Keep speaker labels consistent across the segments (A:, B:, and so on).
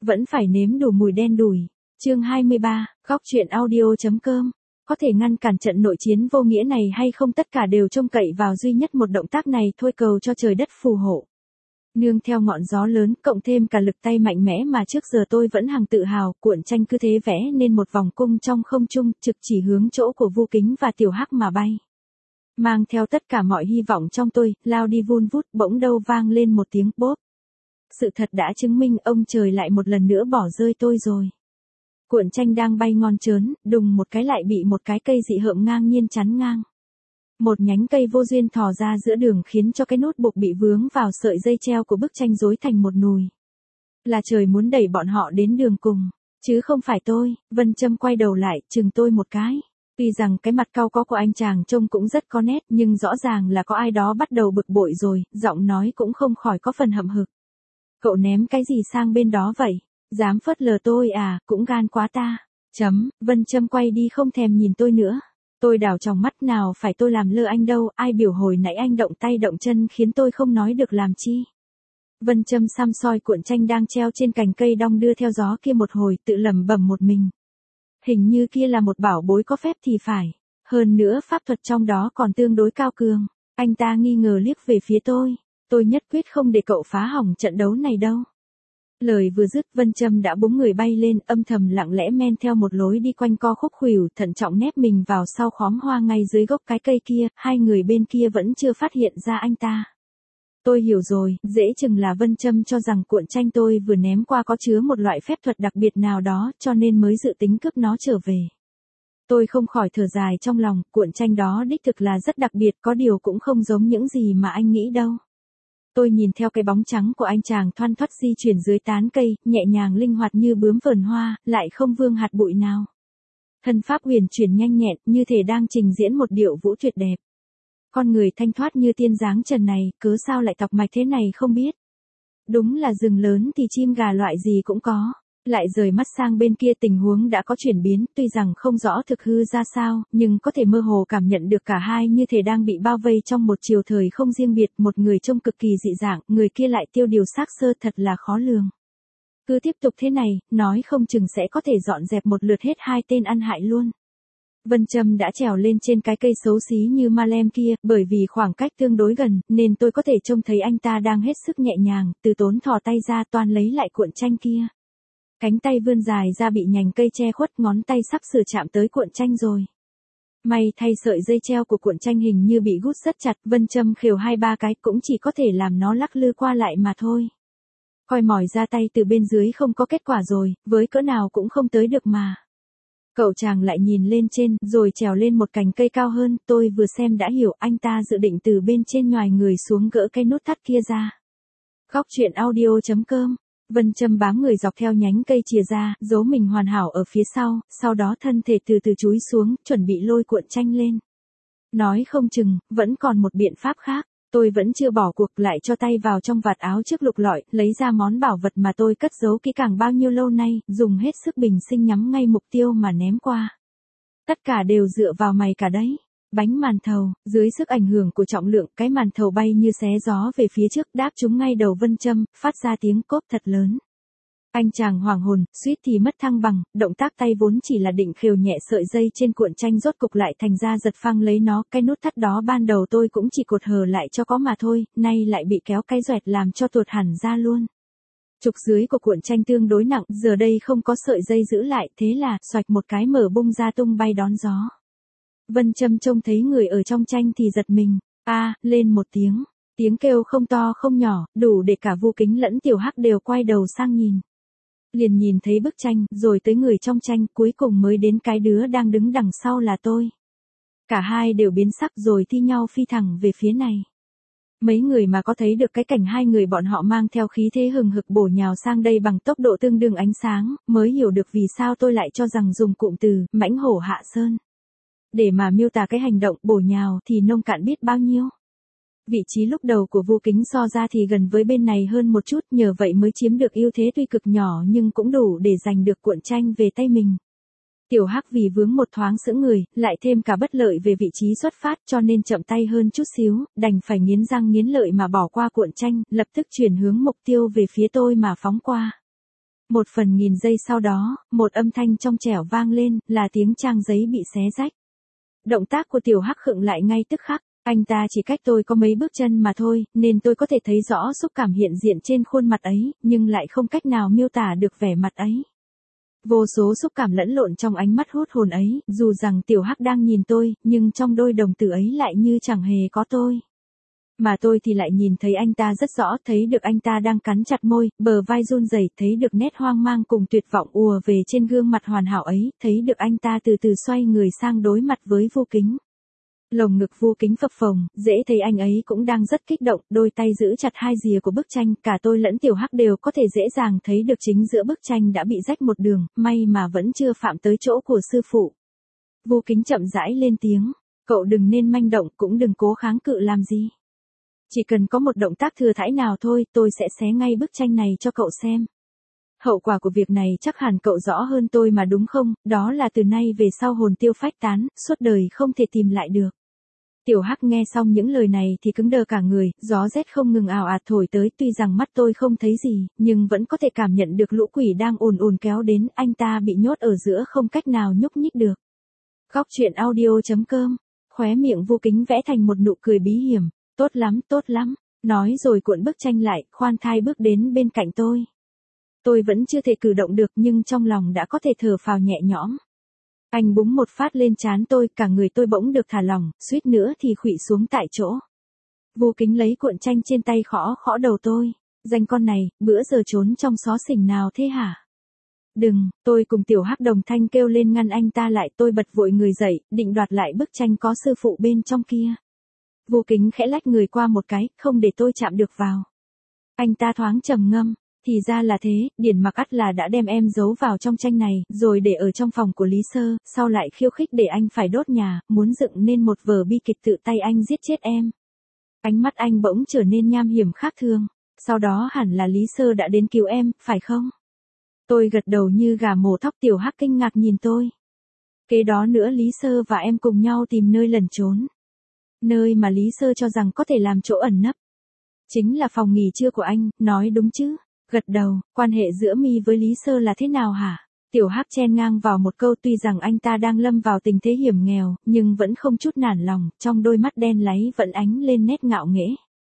A: Vẫn phải nếm đủ mùi đen đủi. Chương 23, góc truyện audio.com. Có thể ngăn cản trận nội chiến vô nghĩa này hay không, tất cả đều trông cậy vào duy nhất một động tác này thôi, cầu cho trời đất phù hộ. Nương theo ngọn gió lớn, cộng thêm cả lực tay mạnh mẽ mà trước giờ tôi vẫn hằng tự hào, cuộn tranh cứ thế vẽ nên một vòng cung trong không trung, trực chỉ hướng chỗ của Vu Kính và Tiểu Hắc mà bay. Mang theo tất cả mọi hy vọng trong tôi, lao đi vun vút, bỗng đâu vang lên một tiếng bốp. Sự thật đã chứng minh, ông trời lại một lần nữa bỏ rơi tôi rồi. Cuộn tranh đang bay ngon trớn, đùng một cái lại bị một cái cây dị hợm ngang nhiên chắn ngang. Một nhánh cây vô duyên thò ra giữa đường khiến cho cái nốt buộc bị vướng vào sợi dây treo của bức tranh rối thành một nùi. Là trời muốn đẩy bọn họ đến đường cùng, chứ không phải tôi. Vân Trâm quay đầu lại, chừng tôi một cái. Tuy rằng cái mặt cau có của anh chàng trông cũng rất có nét, nhưng rõ ràng là có ai đó bắt đầu bực bội rồi, giọng nói cũng không khỏi có phần hậm hực. Cậu ném cái gì sang bên đó vậy? Dám phớt lờ tôi à, cũng gan quá ta. Vân Trâm quay đi không thèm nhìn tôi nữa. Tôi đảo tròng mắt, nào phải tôi làm lơ anh đâu, ai biểu hồi nãy anh động tay động chân khiến tôi không nói được làm chi. Vân Trâm săm soi cuộn tranh đang treo trên cành cây đong đưa theo gió kia một hồi, tự lẩm bẩm một mình. Hình như kia là một bảo bối có phép thì phải. Hơn nữa pháp thuật trong đó còn tương đối cao cường. Anh ta nghi ngờ liếc về phía tôi. Tôi nhất quyết không để cậu phá hỏng trận đấu này đâu. Lời vừa dứt, Vân Trâm đã búng người bay lên, âm thầm lặng lẽ men theo một lối đi quanh co khúc khuỷu, thận trọng nép mình vào sau khóm hoa ngay dưới gốc cái cây kia. Hai người bên kia vẫn chưa phát hiện ra anh ta. Tôi hiểu rồi, dễ chừng là Vân Trâm cho rằng cuộn tranh tôi vừa ném qua có chứa một loại phép thuật đặc biệt nào đó, cho nên mới dự tính cướp nó trở về. Tôi không khỏi thở dài trong lòng, cuộn tranh đó đích thực là rất đặc biệt, có điều cũng không giống những gì mà anh nghĩ đâu. Tôi nhìn theo cái bóng trắng của anh chàng thoăn thoắt di chuyển dưới tán cây, nhẹ nhàng linh hoạt như bướm vờn hoa, lại không vương hạt bụi nào. Thân pháp huyền chuyển nhanh nhẹn, như thể đang trình diễn một điệu vũ tuyệt đẹp. Con người thanh thoát như tiên dáng trần này, cớ sao lại tọc mạch thế này không biết. Đúng là rừng lớn thì chim gà loại gì cũng có. Lại rời mắt sang bên kia, tình huống đã có chuyển biến, tuy rằng không rõ thực hư ra sao, nhưng có thể mơ hồ cảm nhận được cả hai như thể đang bị bao vây trong một chiều thời không riêng biệt, một người trông cực kỳ dị dạng, người kia lại tiêu điều xác sơ, thật là khó lường. Cứ tiếp tục thế này, nói không chừng sẽ có thể dọn dẹp một lượt hết hai tên ăn hại luôn. Vân Trâm đã trèo lên trên cái cây xấu xí như ma lem kia, bởi vì khoảng cách tương đối gần, nên tôi có thể trông thấy anh ta đang hết sức nhẹ nhàng, từ tốn thò tay ra toan lấy lại cuộn tranh kia. Cánh tay vươn dài ra bị nhành cây che khuất, ngón tay sắp sửa chạm tới cuộn tranh rồi. May thay sợi dây treo của cuộn tranh hình như bị gút rất chặt, Vân Trâm khều 2-3 cái cũng chỉ có thể làm nó lắc lư qua lại mà thôi. Coi mỏi ra tay từ bên dưới không có kết quả rồi, với cỡ nào cũng không tới được mà. Cậu chàng lại nhìn lên trên, rồi trèo lên một cành cây cao hơn, tôi vừa xem đã hiểu anh ta dự định từ bên trên nhoài người xuống gỡ cái nút thắt kia ra. Góc truyện audio.com. Vân Trâm bám người dọc theo nhánh cây chìa ra, giấu mình hoàn hảo ở phía sau đó thân thể từ từ chúi xuống, chuẩn bị lôi cuộn tranh lên. Nói không chừng, vẫn còn một biện pháp khác. Tôi vẫn chưa bỏ cuộc, lại cho tay vào trong vạt áo trước lục lọi, lấy ra món bảo vật mà tôi cất giấu kỹ càng bao nhiêu lâu nay, dùng hết sức bình sinh nhắm ngay mục tiêu mà ném qua. Tất cả đều dựa vào mày cả đấy. Bánh màn thầu, dưới sức ảnh hưởng của trọng lượng, cái màn thầu bay như xé gió về phía trước, đáp trúng ngay đầu Vân Trâm, phát ra tiếng cốp thật lớn. Anh chàng hoảng hồn, suýt thì mất thăng bằng, động tác tay vốn chỉ là định khều nhẹ sợi dây trên cuộn tranh rốt cục lại thành ra giật phăng lấy nó, cái nút thắt đó ban đầu tôi cũng chỉ cột hờ lại cho có mà thôi, nay lại bị kéo cái doẹt làm cho tuột hẳn ra luôn. Trục dưới của cuộn tranh tương đối nặng, giờ đây không có sợi dây giữ lại, thế là, xoạch một cái mở bung ra tung bay đón gió. Vân Trâm trông thấy người ở trong tranh thì giật mình, lên một tiếng kêu không to không nhỏ, đủ để cả Vu Kính lẫn Tiểu Hắc đều quay đầu sang nhìn. Liền nhìn thấy bức tranh, rồi tới người trong tranh, cuối cùng mới đến cái đứa đang đứng đằng sau là tôi. Cả hai đều biến sắc rồi thi nhau phi thẳng về phía này. Mấy người mà có thấy được cái cảnh hai người bọn họ mang theo khí thế hừng hực bổ nhào sang đây bằng tốc độ tương đương ánh sáng, mới hiểu được vì sao tôi lại cho rằng dùng cụm từ, mãnh hổ hạ sơn. Để mà miêu tả cái hành động bổ nhào thì nông cạn biết bao nhiêu. Vị trí lúc đầu của Vu Kính so ra thì gần với bên này hơn một chút, nhờ vậy mới chiếm được ưu thế tuy cực nhỏ nhưng cũng đủ để giành được cuộn tranh về tay mình. Tiểu Hắc vì vướng một thoáng sững người, lại thêm cả bất lợi về vị trí xuất phát cho nên chậm tay hơn chút xíu, đành phải nghiến răng nghiến lợi mà bỏ qua cuộn tranh, lập tức chuyển hướng mục tiêu về phía tôi mà phóng qua. Một phần nghìn giây sau đó, một âm thanh trong trẻo vang lên, là tiếng trang giấy bị xé rách. Động tác của Tiểu Hắc khựng lại ngay tức khắc, anh ta chỉ cách tôi có mấy bước chân mà thôi, nên tôi có thể thấy rõ xúc cảm hiện diện trên khuôn mặt ấy, nhưng lại không cách nào miêu tả được vẻ mặt ấy. Vô số xúc cảm lẫn lộn trong ánh mắt hút hồn ấy, dù rằng Tiểu Hắc đang nhìn tôi, nhưng trong đôi đồng tử ấy lại như chẳng hề có tôi. Mà tôi thì lại nhìn thấy anh ta rất rõ, thấy được anh ta đang cắn chặt môi, bờ vai run rẩy, thấy được nét hoang mang cùng tuyệt vọng ùa về trên gương mặt hoàn hảo ấy, thấy được anh ta từ từ xoay người sang đối mặt với Vu Kính. Lồng ngực Vu Kính phập phồng, dễ thấy anh ấy cũng đang rất kích động, đôi tay giữ chặt hai rìa của bức tranh, cả tôi lẫn Tiểu Hắc đều có thể dễ dàng thấy được chính giữa bức tranh đã bị rách một đường, may mà vẫn chưa phạm tới chỗ của sư phụ. Vu Kính chậm rãi lên tiếng, cậu đừng nên manh động, cũng đừng cố kháng cự làm gì. Chỉ cần có một động tác thừa thãi nào thôi, tôi sẽ xé ngay bức tranh này cho cậu xem. Hậu quả của việc này chắc hẳn cậu rõ hơn tôi mà đúng không, đó là từ nay về sau hồn tiêu phách tán, suốt đời không thể tìm lại được. Tiểu Hắc nghe xong những lời này thì cứng đờ cả người, gió rét không ngừng ào ạt thổi tới, tuy rằng mắt tôi không thấy gì, nhưng vẫn có thể cảm nhận được lũ quỷ đang ùn ùn kéo đến, anh ta bị nhốt ở giữa không cách nào nhúc nhích được. Góc truyện audio.com, khóe miệng Vu Kính vẽ thành một nụ cười bí hiểm, tốt lắm, nói rồi cuộn bức tranh lại, khoan thai bước đến bên cạnh tôi. Tôi vẫn chưa thể cử động được nhưng trong lòng đã có thể thở phào nhẹ nhõm. Anh búng một phát lên trán tôi, cả người tôi bỗng được thả lỏng, suýt nữa thì khuỵu xuống tại chỗ. Vu Kính lấy cuộn tranh trên tay khõ đầu tôi. Danh con này, bữa giờ trốn trong xó xỉnh nào thế hả? Đừng, tôi cùng Tiểu Hắc đồng thanh kêu lên ngăn anh ta lại, tôi bật vội người dậy, định đoạt lại bức tranh có sư phụ bên trong kia. Vu Kính khẽ lách người qua một cái, không để tôi chạm được vào. Anh ta thoáng trầm ngâm. Thì ra là thế, Điển Mặc ắt là đã đem em giấu vào trong tranh này, rồi để ở trong phòng của Lý Sơ, sau lại khiêu khích để anh phải đốt nhà, muốn dựng nên một vở bi kịch tự tay anh giết chết em. Ánh mắt anh bỗng trở nên nham hiểm khác thường. Sau đó hẳn là Lý Sơ đã đến cứu em, phải không? Tôi gật đầu như gà mổ thóc. Tiểu Hắc kinh ngạc nhìn tôi. Kế đó nữa Lý Sơ và em cùng nhau tìm nơi lẩn trốn. Nơi mà Lý Sơ cho rằng có thể làm chỗ ẩn nấp. Chính là phòng nghỉ trưa của anh, nói đúng chứ? Gật đầu, quan hệ giữa mi với Lý Sơ là thế nào hả? Tiểu Hắc chen ngang vào một câu, tuy rằng anh ta đang lâm vào tình thế hiểm nghèo, nhưng vẫn không chút nản lòng, trong đôi mắt đen láy vẫn ánh lên nét ngạo nghễ.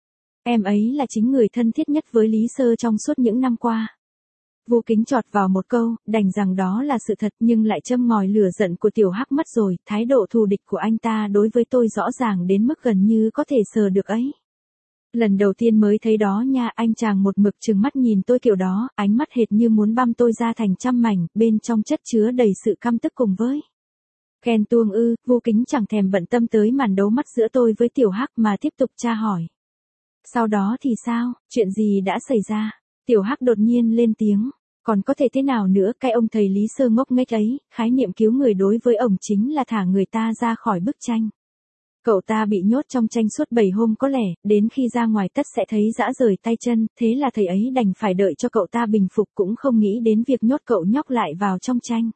A: Em ấy là chính người thân thiết nhất với Lý Sơ trong suốt những năm qua. Vu Kính chọt vào một câu, đành rằng đó là sự thật nhưng lại châm ngòi lửa giận của Tiểu Hắc mất rồi, thái độ thù địch của anh ta đối với tôi rõ ràng đến mức gần như có thể sờ được ấy. Lần đầu tiên mới thấy đó nha, anh chàng một mực trừng mắt nhìn tôi kiểu đó, ánh mắt hệt như muốn băm tôi ra thành trăm mảnh, bên trong chất chứa đầy sự căm tức cùng với ghen tuông ư. Vu Kính chẳng thèm bận tâm tới màn đấu mắt giữa tôi với Tiểu Hắc mà tiếp tục tra hỏi. Sau đó thì sao, chuyện gì đã xảy ra? Tiểu Hắc đột nhiên lên tiếng. Còn có thể thế nào nữa, cái ông thầy Lý Sơ ngốc nghếch ấy, khái niệm cứu người đối với ông chính là thả người ta ra khỏi bức tranh. Cậu ta bị nhốt trong tranh suốt 7 hôm có lẽ, đến khi ra ngoài tất sẽ thấy rã rời tay chân, thế là thầy ấy đành phải đợi cho cậu ta bình phục, cũng không nghĩ đến việc nhốt cậu nhóc lại vào trong tranh.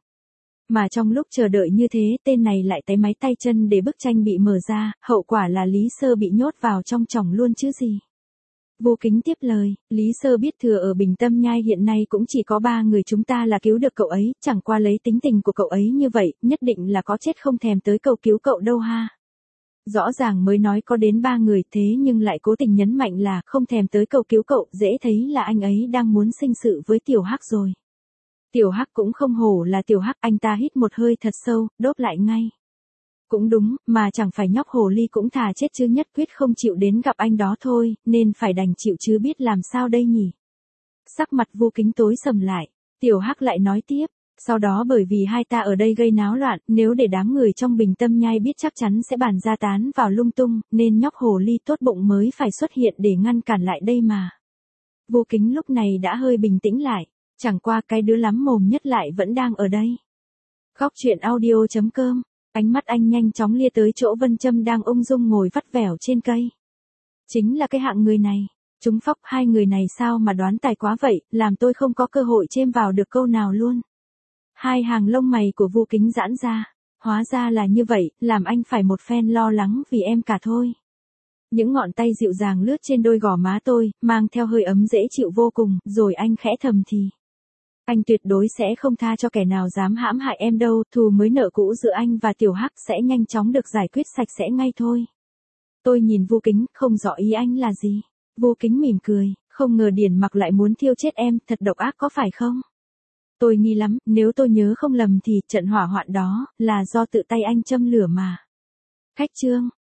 A: Mà trong lúc chờ đợi như thế, tên này lại táy máy tay chân để bức tranh bị mở ra, hậu quả là Lý Sơ bị nhốt vào trong chòng luôn chứ gì. Vu Kính tiếp lời, Lý Sơ biết thừa ở Bình Tâm Nhai hiện nay cũng chỉ có 3 người chúng ta là cứu được cậu ấy, chẳng qua lấy tính tình của cậu ấy như vậy, nhất định là có chết không thèm tới cầu cứu cậu đâu ha. Rõ ràng mới nói có đến 3 người thế nhưng lại cố tình nhấn mạnh là không thèm tới cầu cứu cậu, dễ thấy là anh ấy đang muốn sinh sự với Tiểu Hắc rồi. Tiểu Hắc cũng không hổ là Tiểu Hắc, anh ta hít một hơi thật sâu, đốt lại ngay. Cũng đúng, mà chẳng phải nhóc hồ ly cũng thà chết chứ nhất quyết không chịu đến gặp anh đó thôi, nên phải đành chịu chứ biết làm sao đây nhỉ. Sắc mặt Vu Kính tối sầm lại, Tiểu Hắc lại nói tiếp. Sau đó bởi vì hai ta ở đây gây náo loạn, nếu để đám người trong Bình Tâm Nhai biết chắc chắn sẽ bàn ra tán vào lung tung, nên nhóc hồ ly tốt bụng mới phải xuất hiện để ngăn cản lại đây mà. Vu Kính lúc này đã hơi bình tĩnh lại, chẳng qua cái đứa lắm mồm nhất lại vẫn đang ở đây. Góc truyện audio.com, ánh mắt anh nhanh chóng lia tới chỗ Vân Trâm đang ung dung ngồi vắt vẻo trên cây. Chính là cái hạng người này. Chúng phóc, hai người này sao mà đoán tài quá vậy, làm tôi không có cơ hội chêm vào được câu nào luôn. Hai hàng lông mày của Vu Kính giãn ra, hóa ra là như vậy, làm anh phải một phen lo lắng vì em cả thôi. Những ngọn tay dịu dàng lướt trên đôi gò má tôi, mang theo hơi ấm dễ chịu vô cùng, rồi anh khẽ thầm thì. Anh tuyệt đối sẽ không tha cho kẻ nào dám hãm hại em đâu, thù mới nợ cũ giữa anh và Tiểu Hắc sẽ nhanh chóng được giải quyết sạch sẽ ngay thôi. Tôi nhìn Vu Kính, không rõ ý anh là gì. Vu Kính mỉm cười, không ngờ Điển Mặc lại muốn thiêu chết em, thật độc ác có phải không? Tôi nghi lắm, nếu tôi nhớ không lầm thì trận hỏa hoạn đó là do tự tay anh châm lửa mà. Khách Trương,